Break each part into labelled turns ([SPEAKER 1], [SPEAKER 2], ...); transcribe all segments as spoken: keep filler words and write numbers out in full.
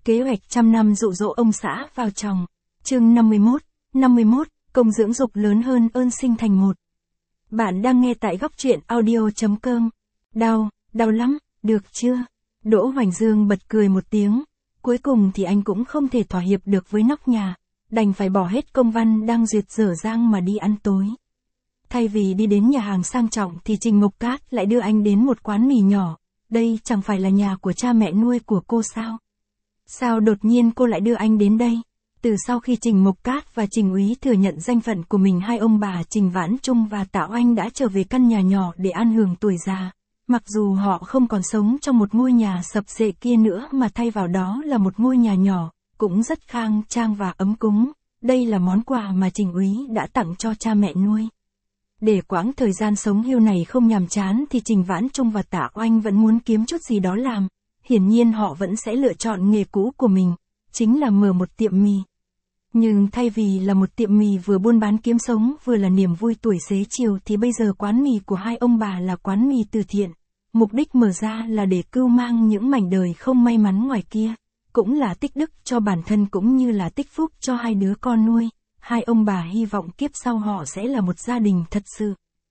[SPEAKER 1] Kế hoạch trăm năm dụ dỗ ông xã vào chồng. Chương năm mươi mốt, năm mươi mốt, công dưỡng dục lớn hơn ơn sinh thành một. Bạn đang nghe tại góc truyện audio chấm com. Đau, đau lắm, được chưa? Đỗ Hoành Dương bật cười một tiếng. Cuối cùng thì anh cũng không thể thỏa hiệp được với nóc nhà, đành phải bỏ hết công văn đang duyệt dở dang mà đi ăn tối. Thay vì đi đến nhà hàng sang trọng thì Trình Mộc Cát lại đưa anh đến một quán mì nhỏ. Đây chẳng phải là nhà của cha mẹ nuôi của cô sao? Sao đột nhiên cô lại đưa anh đến đây? Từ sau khi Trình Mộc Cát và Trình Úy thừa nhận danh phận của mình, hai ông bà Trình Vãn Trung và Tạ Oanh đã trở về căn nhà nhỏ để an hưởng tuổi già. Mặc dù họ không còn sống trong một ngôi nhà sập xệ kia nữa mà thay vào đó là một ngôi nhà nhỏ, cũng rất khang trang và ấm cúng. Đây là món quà mà Trình Úy đã tặng cho cha mẹ nuôi. Để quãng thời gian sống hưu này không nhàm chán thì Trình Vãn Trung và Tạ Oanh vẫn muốn kiếm chút gì đó làm. Hiển nhiên họ vẫn sẽ lựa chọn nghề cũ của mình, chính là mở một tiệm mì. Nhưng thay vì là một tiệm mì vừa buôn bán kiếm sống vừa là niềm vui tuổi xế chiều thì bây giờ quán mì của hai ông bà là quán mì từ thiện. Mục đích mở ra là để cưu mang những mảnh đời không may mắn ngoài kia, cũng là tích đức cho bản thân cũng như là tích phúc cho hai đứa con nuôi. Hai ông bà hy vọng kiếp sau họ sẽ là một gia đình thật sự.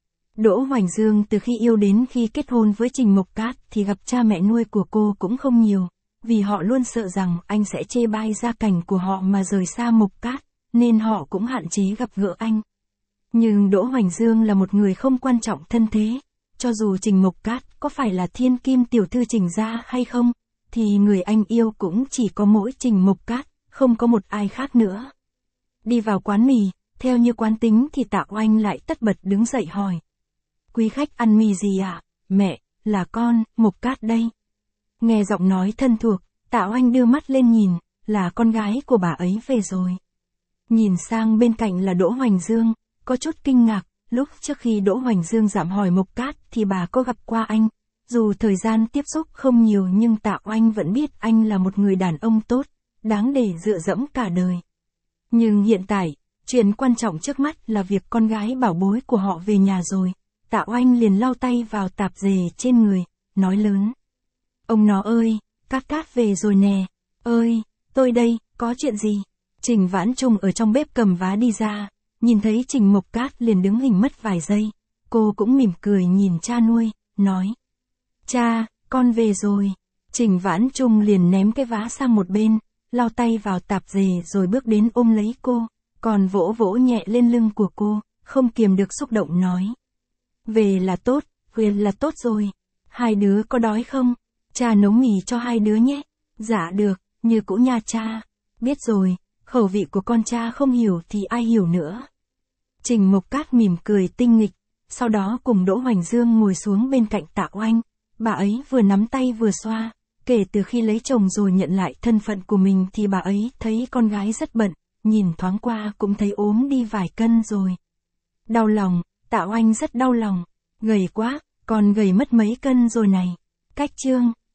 [SPEAKER 1] Đỗ Hoành Dương từ khi yêu đến khi kết hôn với Trình Mộc Cát thì gặp cha mẹ nuôi của cô cũng không nhiều, vì họ luôn sợ rằng anh sẽ chê bai gia cảnh của họ mà rời xa Mộc Cát, nên họ cũng hạn chế gặp gỡ anh. Nhưng Đỗ Hoành Dương là một người không quan trọng thân thế, cho dù Trình Mộc Cát có phải là thiên kim tiểu thư Trình gia hay không, thì người anh yêu cũng chỉ có mỗi Trình Mộc Cát, không có một ai khác nữa. Đi vào quán mì, theo như quán tính thì Tạ Oanh lại tất bật đứng dậy hỏi. Quý khách ăn mì gì ạ? À? Mẹ, là con, Mộc Cát đây. Nghe giọng nói thân thuộc, Tạ Oanh đưa mắt lên nhìn, là con gái của bà ấy về rồi. Nhìn sang bên cạnh là Đỗ Hoành Dương, có chút kinh ngạc, lúc trước khi Đỗ Hoành Dương dạm hỏi Mộc Cát thì bà có gặp qua anh. Dù thời gian tiếp xúc không nhiều nhưng Tạ Oanh vẫn biết anh là một người đàn ông tốt, đáng để dựa dẫm cả đời. Nhưng hiện tại, chuyện quan trọng trước mắt là việc con gái bảo bối của họ về nhà rồi. Tạ Oanh liền lau tay vào tạp dề trên người, nói lớn. Ông nó ơi, Cát Cát về rồi nè. Ơi, tôi đây, có chuyện gì? Trình Vãn Trung ở trong bếp cầm vá đi ra, nhìn thấy Trình Mộc Cát liền đứng hình mất vài giây. Cô cũng mỉm cười nhìn cha nuôi, nói. Cha, con về rồi. Trình Vãn Trung liền ném cái vá sang một bên, lau tay vào tạp dề rồi bước đến ôm lấy cô, còn vỗ vỗ nhẹ lên lưng của cô, không kiềm được xúc động nói. Về là tốt, về là tốt rồi. Hai đứa có đói không? Cha nấu mì cho hai đứa nhé. Dạ được, như cũ nha cha. Biết rồi, khẩu vị của con cha không hiểu thì ai hiểu nữa. Trình Mộc Cát mỉm cười tinh nghịch, sau đó cùng Đỗ Hoành Dương ngồi xuống bên cạnh Tạ Oanh. Bà ấy vừa nắm tay vừa xoa. Kể từ khi lấy chồng rồi nhận lại thân phận của mình thì bà ấy thấy con gái rất bận, nhìn thoáng qua cũng thấy ốm đi vài cân rồi. Đau lòng, Tạ Oanh rất đau lòng. Gầy quá, con gầy mất mấy cân rồi này. Cách chương.